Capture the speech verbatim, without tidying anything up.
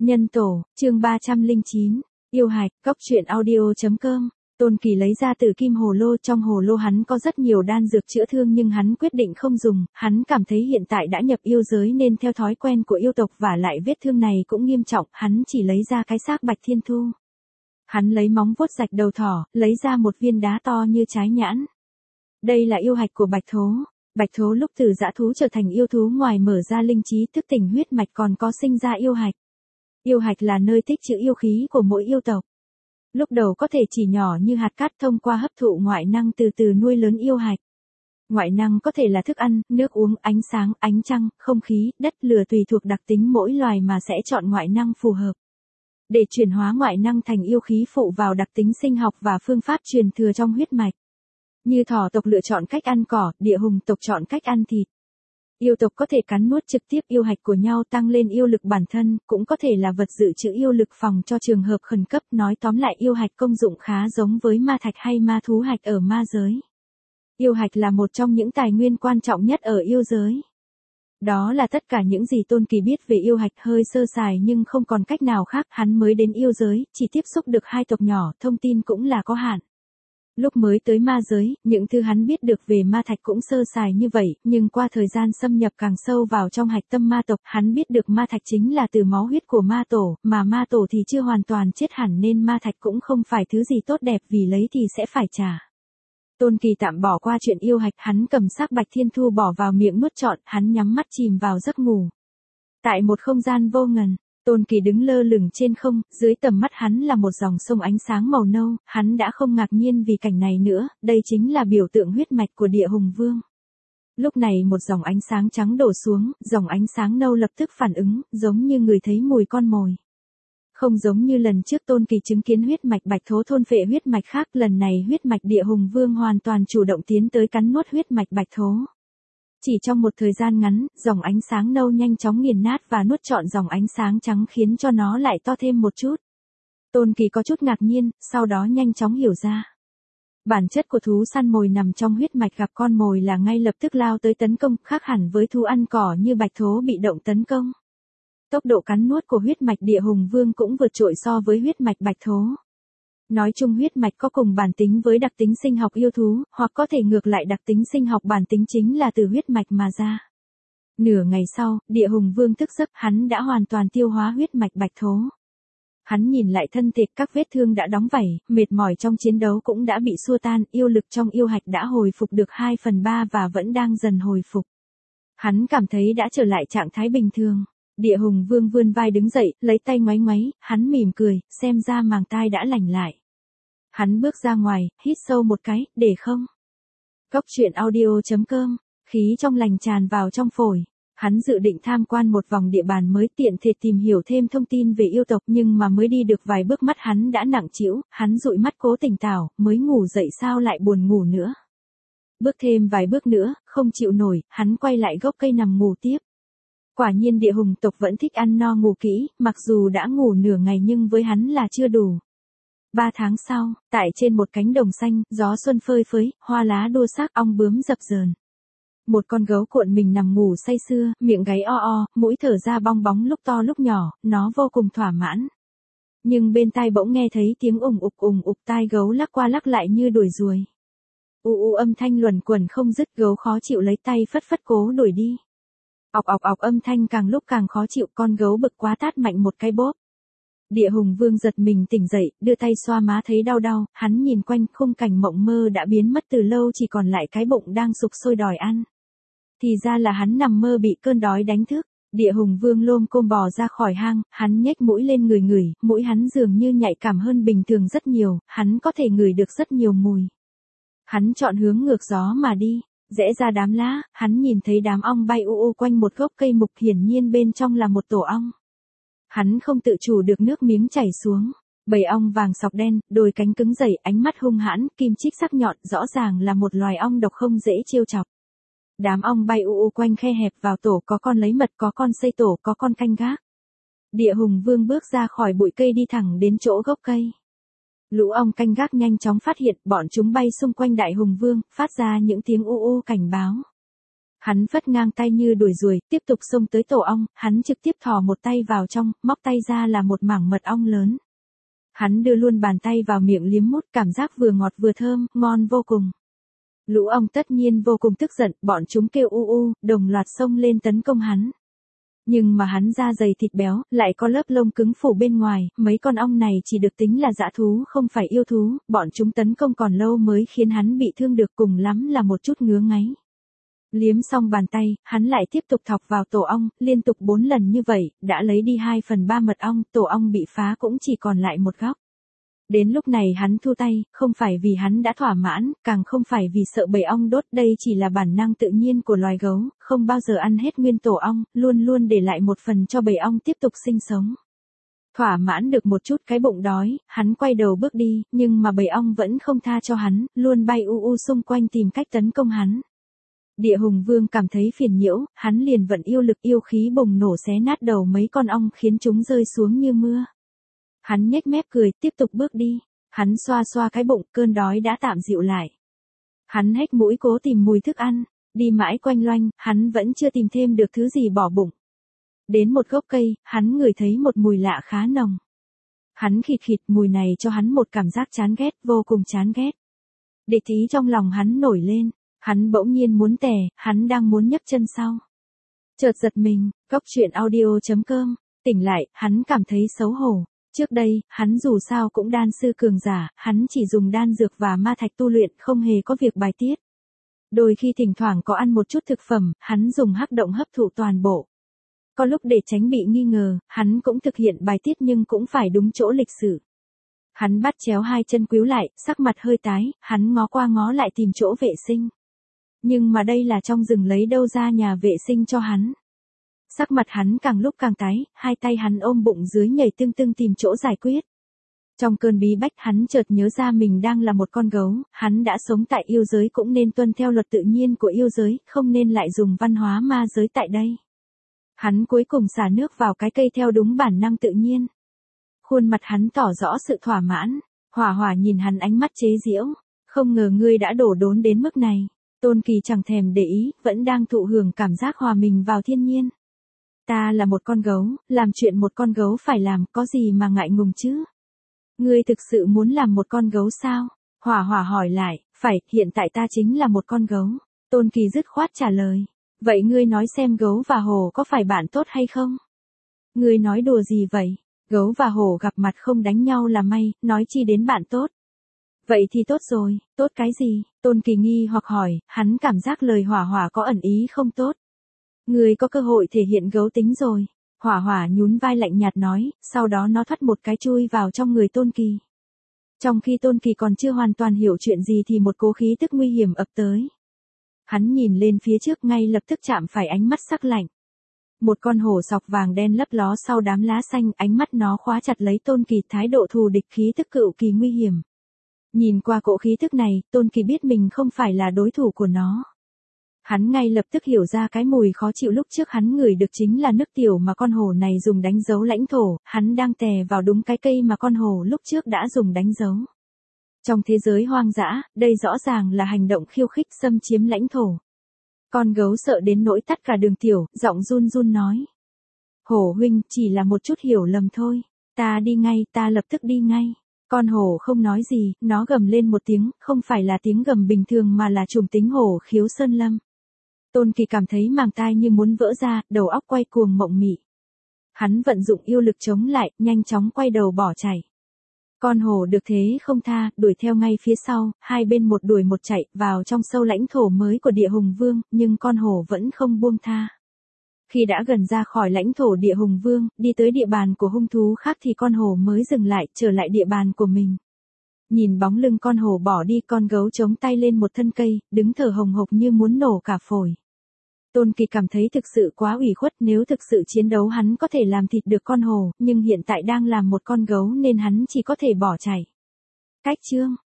Nhân tổ, chương ba trăm lẻ chín, yêu hạch, cốc truyện audio.com. Tôn Kỳ lấy ra từ kim hồ lô, trong hồ lô hắn có rất nhiều đan dược chữa thương nhưng hắn quyết định không dùng, hắn cảm thấy hiện tại đã nhập yêu giới nên theo thói quen của yêu tộc và lại vết thương này cũng nghiêm trọng, hắn chỉ lấy ra cái xác Bạch Thiên Thu. Hắn lấy móng vuốt rạch đầu thỏ, lấy ra một viên đá to như trái nhãn. Đây là yêu hạch của Bạch Thố. Bạch Thố lúc từ dã thú trở thành yêu thú ngoài mở ra linh trí thức tỉnh huyết mạch còn có sinh ra yêu hạch. Yêu hạch là nơi tích trữ yêu khí của mỗi yêu tộc. Lúc đầu có thể chỉ nhỏ như hạt cát, thông qua hấp thụ ngoại năng từ từ nuôi lớn yêu hạch. Ngoại năng có thể là thức ăn, nước uống, ánh sáng, ánh trăng, không khí, đất, lửa tùy thuộc đặc tính mỗi loài mà sẽ chọn ngoại năng phù hợp. Để chuyển hóa ngoại năng thành yêu khí phụ vào đặc tính sinh học và phương pháp truyền thừa trong huyết mạch. Như thỏ tộc lựa chọn cách ăn cỏ, địa hùng tộc chọn cách ăn thịt. Yêu tộc có thể cắn nuốt trực tiếp yêu hạch của nhau tăng lên yêu lực bản thân, cũng có thể là vật dự trữ yêu lực phòng cho trường hợp khẩn cấp. Nói tóm lại, yêu hạch công dụng khá giống với ma thạch hay ma thú hạch ở ma giới. Yêu hạch là một trong những tài nguyên quan trọng nhất ở yêu giới. Đó là tất cả những gì Tôn Kỳ biết về yêu hạch, hơi sơ sài nhưng không còn cách nào khác, hắn mới đến yêu giới, chỉ tiếp xúc được hai tộc nhỏ, thông tin cũng là có hạn. Lúc mới tới ma giới, những thứ hắn biết được về ma thạch cũng sơ sài như vậy, nhưng qua thời gian xâm nhập càng sâu vào trong hạch tâm ma tộc, hắn biết được ma thạch chính là từ máu huyết của ma tổ, mà ma tổ thì chưa hoàn toàn chết hẳn nên ma thạch cũng không phải thứ gì tốt đẹp, vì lấy thì sẽ phải trả. Tôn Kỳ tạm bỏ qua chuyện yêu hạch, hắn cầm xác Bạch Thiên Thu bỏ vào miệng nuốt trọn, hắn nhắm mắt chìm vào giấc ngủ. Tại một không gian vô ngần, Tôn Kỳ đứng lơ lửng trên không, dưới tầm mắt hắn là một dòng sông ánh sáng màu nâu, hắn đã không ngạc nhiên vì cảnh này nữa, đây chính là biểu tượng huyết mạch của Địa Hùng Vương. Lúc này một dòng ánh sáng trắng đổ xuống, dòng ánh sáng nâu lập tức phản ứng, giống như người thấy mùi con mồi. Không giống như lần trước Tôn Kỳ chứng kiến huyết mạch Bạch Thố thôn phệ huyết mạch khác, lần này huyết mạch Địa Hùng Vương hoàn toàn chủ động tiến tới cắn nuốt huyết mạch Bạch Thố. Chỉ trong một thời gian ngắn, dòng ánh sáng nâu nhanh chóng nghiền nát và nuốt trọn dòng ánh sáng trắng khiến cho nó lại to thêm một chút. Tôn Kỳ có chút ngạc nhiên, sau đó nhanh chóng hiểu ra. Bản chất của thú săn mồi nằm trong huyết mạch, gặp con mồi là ngay lập tức lao tới tấn công, khác hẳn với thú ăn cỏ như Bạch Thố bị động tấn công. Tốc độ cắn nuốt của huyết mạch Địa Hùng Vương cũng vượt trội so với huyết mạch Bạch Thố. Nói chung huyết mạch có cùng bản tính với đặc tính sinh học yêu thú, hoặc có thể ngược lại, đặc tính sinh học bản tính chính là từ huyết mạch mà ra. Nửa ngày sau, Địa Hùng Vương thức giấc, hắn đã hoàn toàn tiêu hóa huyết mạch Bạch Thố. Hắn nhìn lại thân thể, các vết thương đã đóng vảy, mệt mỏi trong chiến đấu cũng đã bị xua tan, yêu lực trong yêu hạch đã hồi phục được hai phần ba và vẫn đang dần hồi phục. Hắn cảm thấy đã trở lại trạng thái bình thường. Địa Hùng Vương vươn vai đứng dậy, lấy tay ngoáy ngoáy, hắn mỉm cười, xem ra màng tai đã lành lại. Hắn bước ra ngoài, hít sâu một cái, để không. Cốc truyện audio.com, khí trong lành tràn vào trong phổi. Hắn dự định tham quan một vòng địa bàn mới, tiện thể tìm hiểu thêm thông tin về yêu tộc, nhưng mà mới đi được vài bước mắt hắn đã nặng trĩu, hắn dụi mắt cố tỉnh táo, mới ngủ dậy sao lại buồn ngủ nữa. Bước thêm vài bước nữa, không chịu nổi, hắn quay lại gốc cây nằm ngủ tiếp. Quả nhiên Địa Hùng tộc vẫn thích ăn no ngủ kỹ, mặc dù đã ngủ nửa ngày nhưng với hắn là chưa đủ. Ba tháng sau, tại trên một cánh đồng xanh, gió xuân phơi phới, hoa lá đua xác, ong bướm dập dờn. Một con gấu cuộn mình nằm ngủ say sưa, miệng gáy o o, mũi thở ra bong bóng lúc to lúc nhỏ, nó vô cùng thỏa mãn. Nhưng bên tai bỗng nghe thấy tiếng ùng ục ùng ục, tai gấu lắc qua lắc lại như đuổi ruồi. U u âm thanh luẩn quẩn không dứt, gấu khó chịu lấy tay phất phất cố đuổi đi. Ọc ọc ọc âm thanh càng lúc càng khó chịu, con gấu bực quá tát mạnh một cái bóp. Địa Hùng Vương giật mình tỉnh dậy, đưa tay xoa má thấy đau đau, hắn nhìn quanh, khung cảnh mộng mơ đã biến mất từ lâu, chỉ còn lại cái bụng đang sục sôi đòi ăn. Thì ra là hắn nằm mơ bị cơn đói đánh thức. Địa Hùng Vương lôm côm bò ra khỏi hang, hắn nhếch mũi lên ngửi ngửi, mũi hắn dường như nhạy cảm hơn bình thường rất nhiều, hắn có thể ngửi được rất nhiều mùi. Hắn chọn hướng ngược gió mà đi. Rẽ ra đám lá, hắn nhìn thấy đám ong bay u u quanh một gốc cây mục, hiển nhiên bên trong là một tổ ong. Hắn không tự chủ được nước miếng chảy xuống. Bầy ong vàng sọc đen, đôi cánh cứng dày, ánh mắt hung hãn, kim chích sắc nhọn, rõ ràng là một loài ong độc không dễ trêu chọc. Đám ong bay u u quanh khe hẹp vào tổ, có con lấy mật, có con xây tổ, có con canh gác. Địa Hùng Vương bước ra khỏi bụi cây đi thẳng đến chỗ gốc cây. Lũ ong canh gác nhanh chóng phát hiện, bọn chúng bay xung quanh Đại Hùng Vương, phát ra những tiếng u u cảnh báo. Hắn phất ngang tay như đuổi ruồi, tiếp tục xông tới tổ ong, hắn trực tiếp thò một tay vào trong, móc tay ra là một mảng mật ong lớn. Hắn đưa luôn bàn tay vào miệng liếm mút, cảm giác vừa ngọt vừa thơm, ngon vô cùng. Lũ ong tất nhiên vô cùng tức giận, bọn chúng kêu u u, đồng loạt xông lên tấn công hắn. Nhưng mà hắn da dày thịt béo, lại có lớp lông cứng phủ bên ngoài, mấy con ong này chỉ được tính là dã thú không phải yêu thú, bọn chúng tấn công còn lâu mới khiến hắn bị thương được, cùng lắm là một chút ngứa ngáy. Liếm xong bàn tay, hắn lại tiếp tục thọc vào tổ ong, liên tục bốn lần như vậy, đã lấy đi hai phần ba mật ong, tổ ong bị phá cũng chỉ còn lại một góc. Đến lúc này hắn thu tay, không phải vì hắn đã thỏa mãn, càng không phải vì sợ bầy ong đốt, đây chỉ là bản năng tự nhiên của loài gấu, không bao giờ ăn hết nguyên tổ ong, luôn luôn để lại một phần cho bầy ong tiếp tục sinh sống. Thỏa mãn được một chút cái bụng đói, hắn quay đầu bước đi, nhưng mà bầy ong vẫn không tha cho hắn, luôn bay u u xung quanh tìm cách tấn công hắn. Địa Hùng Vương cảm thấy phiền nhiễu, hắn liền vận yêu lực yêu khí bùng nổ xé nát đầu mấy con ong khiến chúng rơi xuống như mưa. Hắn nhếch mép cười, tiếp tục bước đi. Hắn xoa xoa cái bụng, cơn đói đã tạm dịu lại. Hắn hếch mũi cố tìm mùi thức ăn, đi mãi quanh loanh, hắn vẫn chưa tìm thêm được thứ gì bỏ bụng. Đến một gốc cây, hắn ngửi thấy một mùi lạ khá nồng. Hắn khịt khịt, mùi này cho hắn một cảm giác chán ghét, vô cùng chán ghét. Địch ý trong lòng hắn nổi lên, hắn bỗng nhiên muốn tè, hắn đang muốn nhấc chân sau. Chợt giật mình, Cốc truyện audio chấm com, tỉnh lại, hắn cảm thấy xấu hổ. Trước đây, hắn dù sao cũng đan sư cường giả, hắn chỉ dùng đan dược và ma thạch tu luyện, không hề có việc bài tiết. Đôi khi thỉnh thoảng có ăn một chút thực phẩm, hắn dùng hắc động hấp thụ toàn bộ. Có lúc để tránh bị nghi ngờ, hắn cũng thực hiện bài tiết nhưng cũng phải đúng chỗ lịch sử. Hắn bắt chéo hai chân cúi lại, sắc mặt hơi tái, hắn ngó qua ngó lại tìm chỗ vệ sinh. Nhưng mà đây là trong rừng, lấy đâu ra nhà vệ sinh cho hắn. Sắc mặt hắn càng lúc càng tái, hai tay hắn ôm bụng dưới nhảy tưng tưng tìm chỗ giải quyết. Trong cơn bí bách hắn chợt nhớ ra mình đang là một con gấu, hắn đã sống tại yêu giới cũng nên tuân theo luật tự nhiên của yêu giới, không nên lại dùng văn hóa ma giới tại đây. Hắn cuối cùng xả nước vào cái cây theo đúng bản năng tự nhiên. Khuôn mặt hắn tỏ rõ sự thỏa mãn, Hỏa Hỏa nhìn hắn ánh mắt chế giễu, không ngờ ngươi đã đổ đốn đến mức này. Tôn Kỳ chẳng thèm để ý, vẫn đang thụ hưởng cảm giác hòa mình vào thiên nhiên. Ta là một con gấu, làm chuyện một con gấu phải làm, có gì mà ngại ngùng chứ? Ngươi thực sự muốn làm một con gấu sao? Hỏa Hỏa hỏi lại, phải, hiện tại ta chính là một con gấu. Tôn Kỳ dứt khoát trả lời. Vậy ngươi nói xem gấu và hổ có phải bạn tốt hay không? Ngươi nói đùa gì vậy? Gấu và hổ gặp mặt không đánh nhau là may, nói chi đến bạn tốt. Vậy thì tốt rồi, tốt cái gì? Tôn Kỳ nghi hoặc hỏi, hắn cảm giác lời Hỏa Hỏa có ẩn ý không tốt. Ngươi có cơ hội thể hiện gấu tính rồi. Hỏa Hỏa nhún vai lạnh nhạt nói, sau đó nó thoát một cái chui vào trong người Tôn Kỳ. Trong khi Tôn Kỳ còn chưa hoàn toàn hiểu chuyện gì thì một cỗ khí tức nguy hiểm ập tới. Hắn nhìn lên phía trước ngay lập tức chạm phải ánh mắt sắc lạnh. Một con hổ sọc vàng đen lấp ló sau đám lá xanh, ánh mắt nó khóa chặt lấy Tôn Kỳ, thái độ thù địch, khí tức cựu kỳ nguy hiểm. Nhìn qua cỗ khí tức này, Tôn Kỳ biết mình không phải là đối thủ của nó. Hắn ngay lập tức hiểu ra cái mùi khó chịu lúc trước hắn ngửi được chính là nước tiểu mà con hổ này dùng đánh dấu lãnh thổ, hắn đang tè vào đúng cái cây mà con hổ lúc trước đã dùng đánh dấu. Trong thế giới hoang dã, đây rõ ràng là hành động khiêu khích xâm chiếm lãnh thổ. Con gấu sợ đến nỗi tắt cả đường tiểu, giọng run run nói. Hổ huynh, chỉ là một chút hiểu lầm thôi. Ta đi ngay, ta lập tức đi ngay. Con hổ không nói gì, nó gầm lên một tiếng, không phải là tiếng gầm bình thường mà là trùng tính hổ khiếu sơn lâm. Tôn Kỳ cảm thấy màng tai như muốn vỡ ra, đầu óc quay cuồng mộng mị. Hắn vận dụng yêu lực chống lại, nhanh chóng quay đầu bỏ chạy. Con hổ được thế không tha, đuổi theo ngay phía sau, hai bên một đuổi một chạy, vào trong sâu lãnh thổ mới của Địa Hùng Vương, nhưng con hổ vẫn không buông tha. Khi đã gần ra khỏi lãnh thổ Địa Hùng Vương, đi tới địa bàn của hung thú khác thì con hổ mới dừng lại, trở lại địa bàn của mình. Nhìn bóng lưng con hổ bỏ đi, con gấu chống tay lên một thân cây, đứng thở hồng hộc như muốn nổ cả phổi. Tôn Kỳ cảm thấy thực sự quá ủy khuất, nếu thực sự chiến đấu hắn có thể làm thịt được con hổ, nhưng hiện tại đang làm một con gấu nên hắn chỉ có thể bỏ chạy. Cách chương